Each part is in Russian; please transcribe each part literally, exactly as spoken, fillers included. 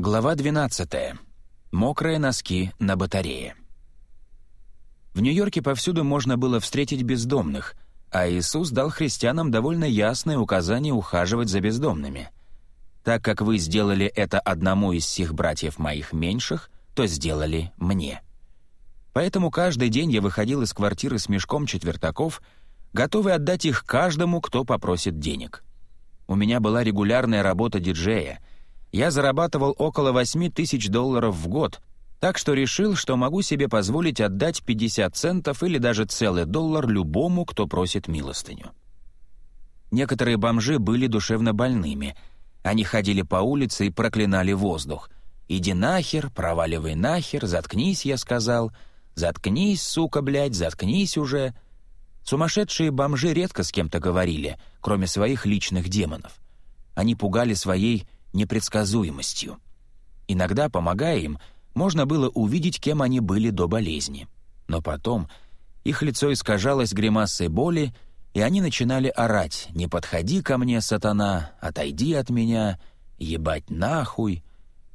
Глава двенадцатая. Мокрые носки на батарее. В Нью-Йорке повсюду можно было встретить бездомных, а Иисус дал христианам довольно ясное указание ухаживать за бездомными. «Так как вы сделали это одному из сих братьев моих меньших, то сделали мне». Поэтому каждый день я выходил из квартиры с мешком четвертаков, готовый отдать их каждому, кто попросит денег. У меня была регулярная работа диджея. Я зарабатывал около восемь тысяч долларов в год, так что решил, что могу себе позволить отдать пятьдесят центов или даже целый доллар любому, кто просит милостыню. Некоторые бомжи были душевно больными. Они ходили по улице и проклинали воздух. «Иди нахер, проваливай нахер, заткнись», — я сказал. «Заткнись, сука, блядь, заткнись уже». Сумасшедшие бомжи редко с кем-то говорили, кроме своих личных демонов. Они пугали своей непредсказуемостью. Иногда, помогая им, можно было увидеть, кем они были до болезни. Но потом их лицо искажалось гримасой боли, и они начинали орать: «Не подходи ко мне, сатана! Отойди от меня! Ебать нахуй!»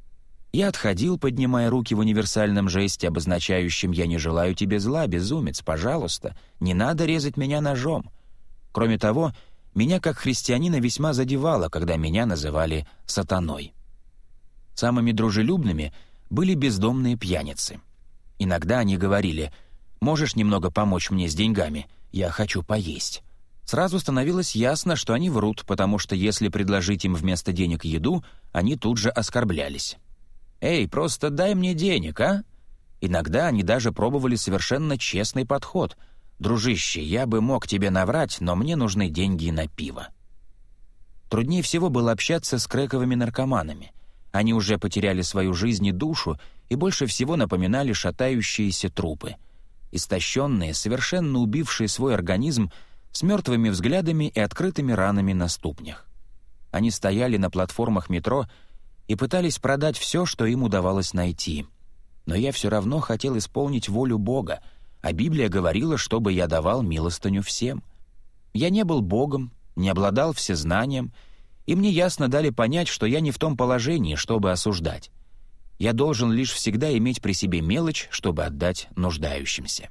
Я отходил, поднимая руки в универсальном жесте, обозначающем «Я не желаю тебе зла, безумец, пожалуйста, не надо резать меня ножом». Кроме того, меня как христианина весьма задевало, когда меня называли сатаной. Самыми дружелюбными были бездомные пьяницы. Иногда они говорили: «Можешь немного помочь мне с деньгами? Я хочу поесть». Сразу становилось ясно, что они врут, потому что если предложить им вместо денег еду, они тут же оскорблялись. «Эй, просто дай мне денег, а?» Иногда они даже пробовали совершенно честный подход. «Дружище, я бы мог тебе наврать, но мне нужны деньги на пиво». Труднее всего было общаться с крэковыми наркоманами. Они уже потеряли свою жизнь и душу и больше всего напоминали шатающиеся трупы. Истощенные, совершенно убившие свой организм, с мертвыми взглядами и открытыми ранами на ступнях. Они стояли на платформах метро и пытались продать все, что им удавалось найти. Но я все равно хотел исполнить волю Бога, а Библия говорила, чтобы я давал милостыню всем. Я не был Богом, не обладал всезнанием, и мне ясно дали понять, что я не в том положении, чтобы осуждать. Я должен лишь всегда иметь при себе мелочь, чтобы отдать нуждающимся.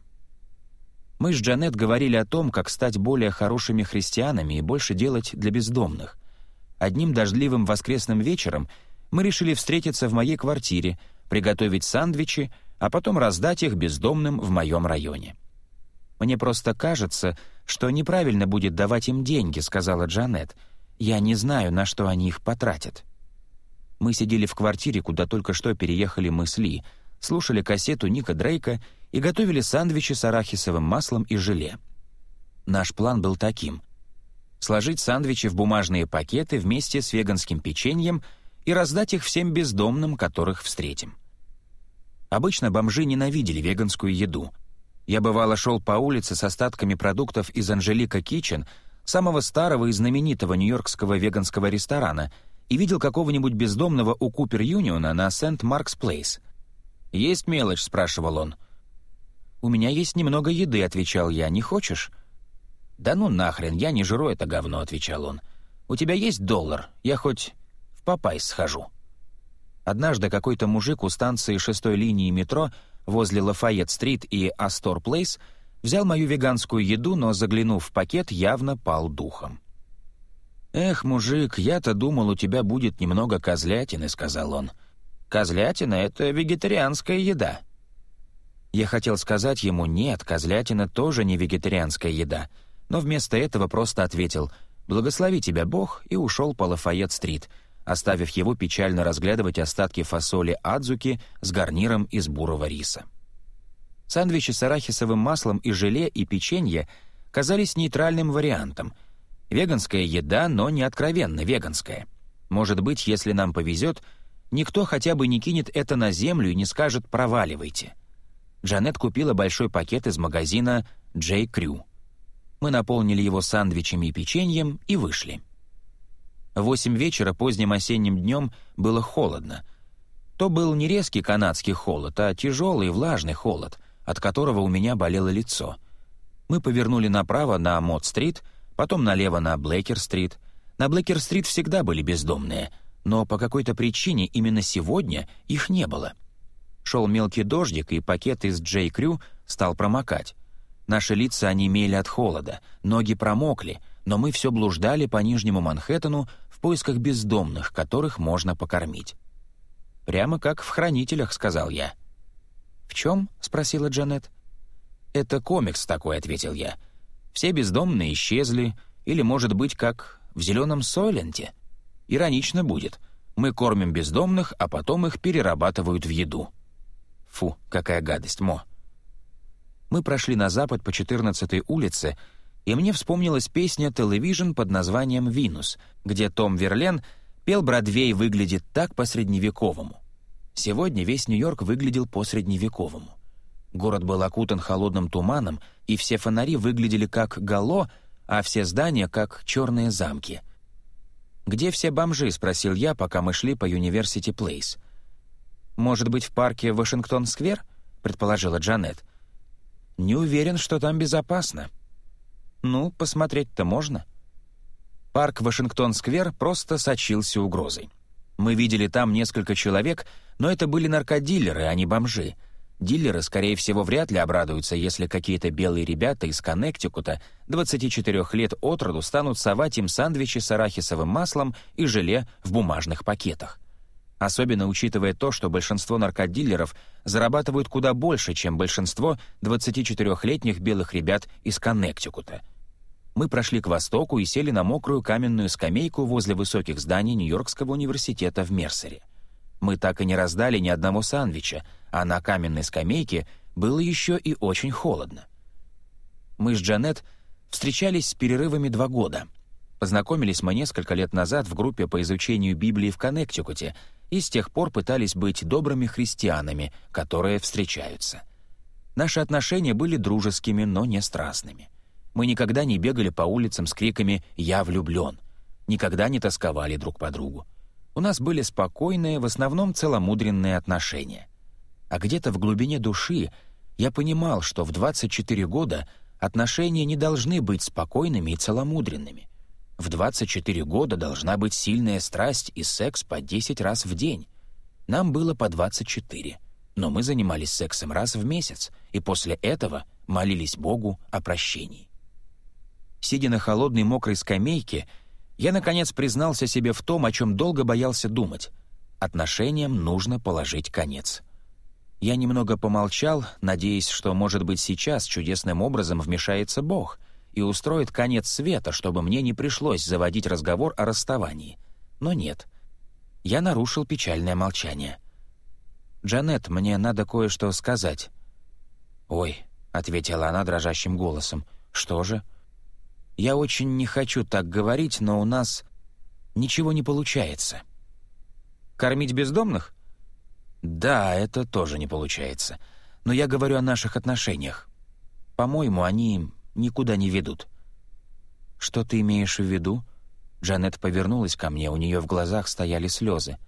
Мы с Джанет говорили о том, как стать более хорошими христианами и больше делать для бездомных. Одним дождливым воскресным вечером мы решили встретиться в моей квартире, приготовить сэндвичи, а потом раздать их бездомным в моем районе. «Мне просто кажется, что неправильно будет давать им деньги», — сказала Джанет. «Я не знаю, на что они их потратят». Мы сидели в квартире, куда только что переехали мы с Ли, слушали кассету Ника Дрейка и готовили сэндвичи с арахисовым маслом и желе. Наш план был таким: сложить сэндвичи в бумажные пакеты вместе с веганским печеньем и раздать их всем бездомным, которых встретим. Обычно бомжи ненавидели веганскую еду. Я бывало шел по улице с остатками продуктов из Анжелика Китчен, самого старого и знаменитого нью-йоркского веганского ресторана, и видел какого-нибудь бездомного у Купер Юниона на Сент-Маркс Плейс. «Есть мелочь?» — спрашивал он. «У меня есть немного еды», — отвечал я. «Не хочешь?» «Да ну нахрен, я не жру это говно», — отвечал он. «У тебя есть доллар? Я хоть в Попайс схожу». Однажды какой-то мужик у станции шестой линии метро возле Лафайет-стрит и Астор-Плейс взял мою веганскую еду, но, заглянув в пакет, явно пал духом. «Эх, мужик, я-то думал, у тебя будет немного козлятины», — сказал он. «Козлятина — это вегетарианская еда». Я хотел сказать ему: «Нет, козлятина тоже не вегетарианская еда», но вместо этого просто ответил: «Благослови тебя Бог», и ушел по Лафайет-стрит, оставив его печально разглядывать остатки фасоли адзуки с гарниром из бурого риса. Сэндвичи с арахисовым маслом и желе и печенье казались нейтральным вариантом. Веганская еда, но не откровенно веганская. Может быть, если нам повезет, никто хотя бы не кинет это на землю и не скажет «проваливайте». Джанет купила большой пакет из магазина «Джей Крю». Мы наполнили его сэндвичами и печеньем и вышли. В восемь вечера поздним осенним днем было холодно. То был не резкий канадский холод, а тяжелый влажный холод, от которого у меня болело лицо. Мы повернули направо на Мод-стрит, потом налево на Блейкер-стрит. На Блейкер-стрит всегда были бездомные, но по какой-то причине именно сегодня их не было. Шел мелкий дождик, и пакет из Джей Крю стал промокать. Наши лица онемели от холода, ноги промокли, но мы все блуждали по Нижнему Манхэттену в поисках бездомных, которых можно покормить. «Прямо как в «Хранителях», — сказал я. «В чем?» — спросила Джанет. «Это комикс такой», — ответил я. «Все бездомные исчезли, или, может быть, как в «Зеленом Сойленте». Иронично будет. Мы кормим бездомных, а потом их перерабатывают в еду». Фу, какая гадость, Мо. Мы прошли на запад по четырнадцатой улице, и мне вспомнилась песня «Television» под названием «Винус», где Том Верлен пел «Бродвей выглядит так по-средневековому». Сегодня весь Нью-Йорк выглядел по-средневековому. Город был окутан холодным туманом, и все фонари выглядели как гало, а все здания — как черные замки. «Где все бомжи?» — спросил я, пока мы шли по Юниверсити Плейс. «Может быть, в парке Вашингтон-сквер?» — предположила Джанет. «Не уверен, что там безопасно». «Ну, посмотреть-то можно». Парк Вашингтон-сквер просто сочился угрозой. Мы видели там несколько человек, но это были наркодилеры, а не бомжи. Дилеры, скорее всего, вряд ли обрадуются, если какие-то белые ребята из Коннектикута двадцати четырёх лет от роду станут совать им сэндвичи с арахисовым маслом и желе в бумажных пакетах. Особенно учитывая то, что большинство наркодилеров зарабатывают куда больше, чем большинство двадцатичетырёхлетних белых ребят из Коннектикута. Мы прошли к востоку и сели на мокрую каменную скамейку возле высоких зданий Нью-Йоркского университета в Мерсере. Мы так и не раздали ни одного сэндвича, а на каменной скамейке было еще и очень холодно. Мы с Джанет встречались с перерывами два года. Познакомились мы несколько лет назад в группе по изучению Библии в Коннектикуте и с тех пор пытались быть добрыми христианами, которые встречаются. Наши отношения были дружескими, но не страстными. Мы никогда не бегали по улицам с криками «Я влюблен», никогда не тосковали друг по другу. У нас были спокойные, в основном целомудренные отношения. А где-то в глубине души я понимал, что в двадцать четыре года отношения не должны быть спокойными и целомудренными. В двадцать четыре года должна быть сильная страсть и секс по десять раз в день. Нам было по двадцать четыре, но мы занимались сексом раз в месяц, и после этого молились Богу о прощении. Сидя на холодной мокрой скамейке, я, наконец, признался себе в том, о чем долго боялся думать. Отношениям нужно положить конец. Я немного помолчал, надеясь, что, может быть, сейчас чудесным образом вмешается Бог и устроит конец света, чтобы мне не пришлось заводить разговор о расставании. Но нет. Я нарушил печальное молчание. «Джанет, мне надо кое-что сказать». «Ой», — ответила она дрожащим голосом, — «что же?» «Я очень не хочу так говорить, но у нас ничего не получается». «Кормить бездомных?» «Да, это тоже не получается. Но я говорю о наших отношениях. По-моему, они никуда не ведут». «Что ты имеешь в виду?» Джанет повернулась ко мне, у нее в глазах стояли слезы.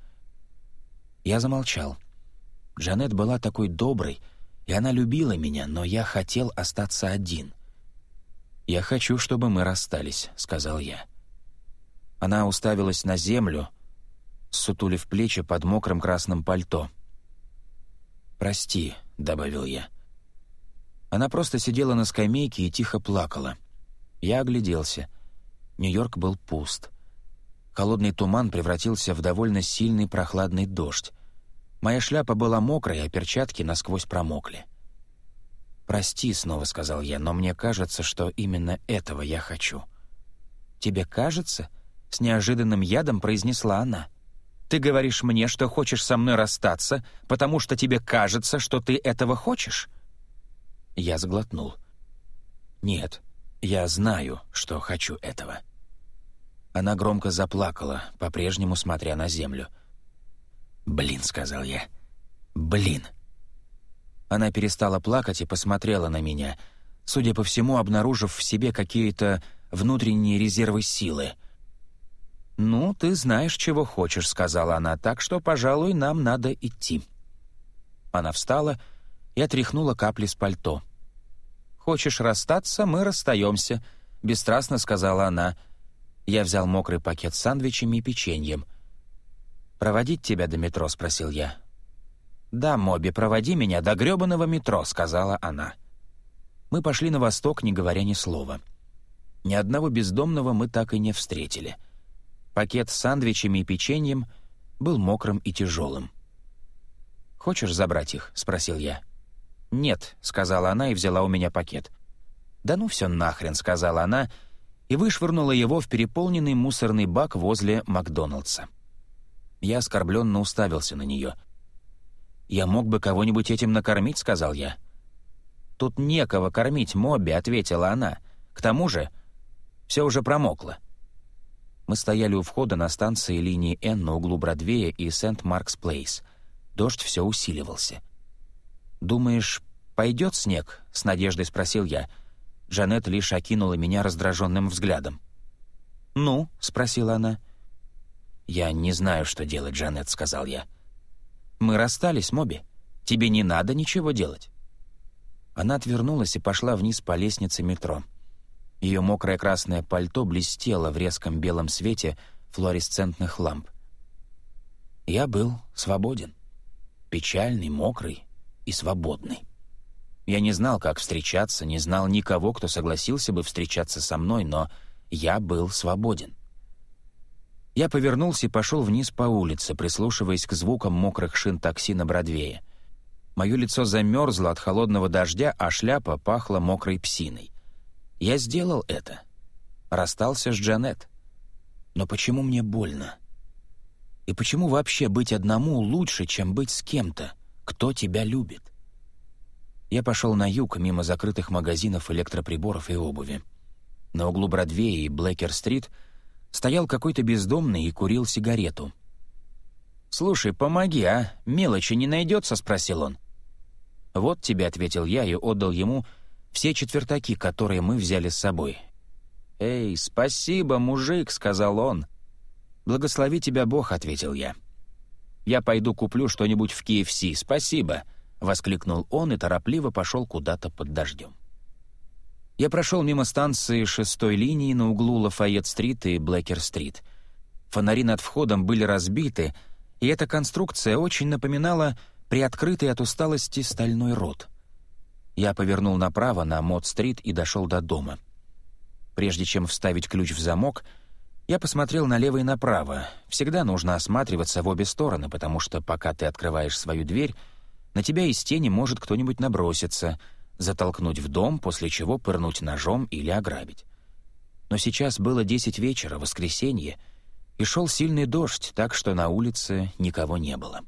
Я замолчал. Джанет была такой доброй, и она любила меня, но я хотел остаться один. «Я хочу, чтобы мы расстались», — сказал я. Она уставилась на землю, ссутулив плечи под мокрым красным пальто. «Прости», — добавил я. Она просто сидела на скамейке и тихо плакала. Я огляделся. Нью-Йорк был пуст. Холодный туман превратился в довольно сильный прохладный дождь. Моя шляпа была мокрая, а перчатки насквозь промокли. «Прости», — снова сказал я, — «но мне кажется, что именно этого я хочу». «Тебе кажется?» — с неожиданным ядом произнесла она. «Ты говоришь мне, что хочешь со мной расстаться, потому что тебе кажется, что ты этого хочешь?» Я сглотнул. «Нет, я знаю, что хочу этого». Она громко заплакала, по-прежнему смотря на землю. «Блин», — сказал я, — «блин». Она перестала плакать и посмотрела на меня, судя по всему, обнаружив в себе какие-то внутренние резервы силы. «Ну, ты знаешь, чего хочешь», — сказала она, — «так что, пожалуй, нам надо идти». Она встала и отряхнула капли с пальто. «Хочешь расстаться, мы расстаемся», — бесстрастно сказала она. Я взял мокрый пакет с сэндвичами и печеньем. «Проводить тебя до метро?» — спросил я. «Да, Моби, проводи меня до грёбаного метро», — сказала она. Мы пошли на восток, не говоря ни слова. Ни одного бездомного мы так и не встретили. Пакет с сандвичами и печеньем был мокрым и тяжелым. «Хочешь забрать их?» — спросил я. «Нет», — сказала она и взяла у меня пакет. «Да ну все нахрен», — сказала она и вышвырнула его в переполненный мусорный бак возле Макдоналдса. Я оскорбленно уставился на нее. «Я мог бы кого-нибудь этим накормить», — сказал я. «Тут некого кормить, Моби», — ответила она. «К тому же все уже промокло». Мы стояли у входа на станции линии Н на углу Бродвея и Сент-Маркс-Плейс. Дождь все усиливался. «Думаешь, пойдет снег?» — с надеждой спросил я. Джанет лишь окинула меня раздраженным взглядом. «Ну?» — спросила она. «Я не знаю, что делать, Джанет», — сказал я. «Мы расстались, Моби. Тебе не надо ничего делать». Она отвернулась и пошла вниз по лестнице метро. Ее мокрое красное пальто блестело в резком белом свете флуоресцентных ламп. Я был свободен. Печальный, мокрый и свободный. Я не знал, как встречаться, не знал никого, кто согласился бы встречаться со мной, но я был свободен. Я повернулся и пошел вниз по улице, прислушиваясь к звукам мокрых шин такси на Бродвее. Мое лицо замерзло от холодного дождя, а шляпа пахла мокрой псиной. Я сделал это. Расстался с Джанет. Но почему мне больно? И почему вообще быть одному лучше, чем быть с кем-то, кто тебя любит? Я пошел на юг, мимо закрытых магазинов электроприборов и обуви. На углу Бродвея и Блэкер-стрит стоял какой-то бездомный и курил сигарету. «Слушай, помоги, а? Мелочи не найдется?» — спросил он. «Вот тебе», — ответил я и отдал ему все четвертаки, которые мы взяли с собой. «Эй, спасибо, мужик», — сказал он. «Благослови тебя Бог», — ответил я. «Я пойду куплю что-нибудь в кей эф си, спасибо», — воскликнул он и торопливо пошел куда-то под дождем. Я прошел мимо станции шестой линии на углу Лафайет-стрит и Блэкер-стрит. Фонари над входом были разбиты, и эта конструкция очень напоминала приоткрытый от усталости стальной рот. Я повернул направо на Мод-стрит и дошел до дома. Прежде чем вставить ключ в замок, я посмотрел налево и направо. Всегда нужно осматриваться в обе стороны, потому что пока ты открываешь свою дверь, на тебя из тени может кто-нибудь наброситься, затолкнуть в дом, после чего пырнуть ножом или ограбить. Но сейчас было десять вечера, воскресенье, и шел сильный дождь, так что на улице никого не было.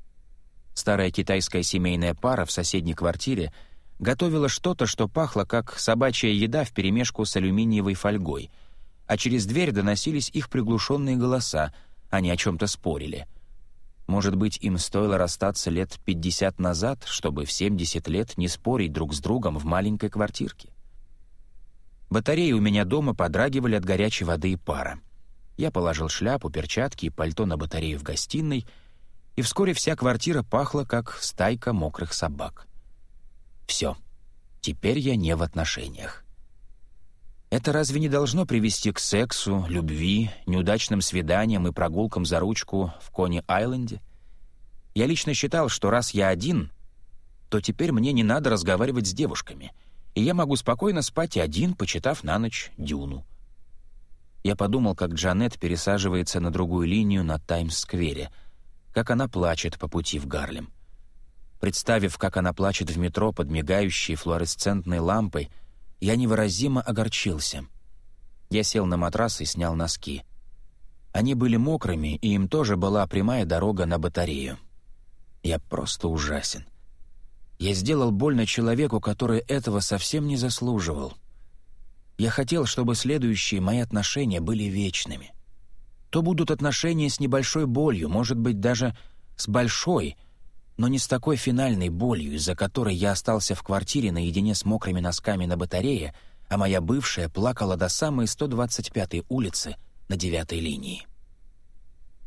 Старая китайская семейная пара в соседней квартире готовила что-то, что пахло как собачья еда вперемешку с алюминиевой фольгой, а через дверь доносились их приглушенные голоса, они о чем-то спорили. Может быть, им стоило расстаться лет пятьдесят назад, чтобы в семьдесят лет не спорить друг с другом в маленькой квартирке? Батареи у меня дома подрагивали от горячей воды и пара. Я положил шляпу, перчатки и пальто на батарею в гостиной, и вскоре вся квартира пахла, как стайка мокрых собак. Все. Теперь я не в отношениях. Это разве не должно привести к сексу, любви, неудачным свиданиям и прогулкам за ручку в Кони-Айленде? Я лично считал, что раз я один, то теперь мне не надо разговаривать с девушками, и я могу спокойно спать и один, почитав на ночь «Дюну». Я подумал, как Джанет пересаживается на другую линию на Таймс-сквере, как она плачет по пути в Гарлем. Представив, как она плачет в метро под мигающей флуоресцентной лампой, я невыразимо огорчился. Я сел на матрас и снял носки. Они были мокрыми, и им тоже была прямая дорога на батарею. Я просто ужасен. Я сделал больно человеку, который этого совсем не заслуживал. Я хотел, чтобы следующие мои отношения были вечными. То будут отношения с небольшой болью, может быть, даже с большой, но не с такой финальной болью, из-за которой я остался в квартире наедине с мокрыми носками на батарее, а моя бывшая плакала до самой сто двадцать пятой улицы на девятой линии.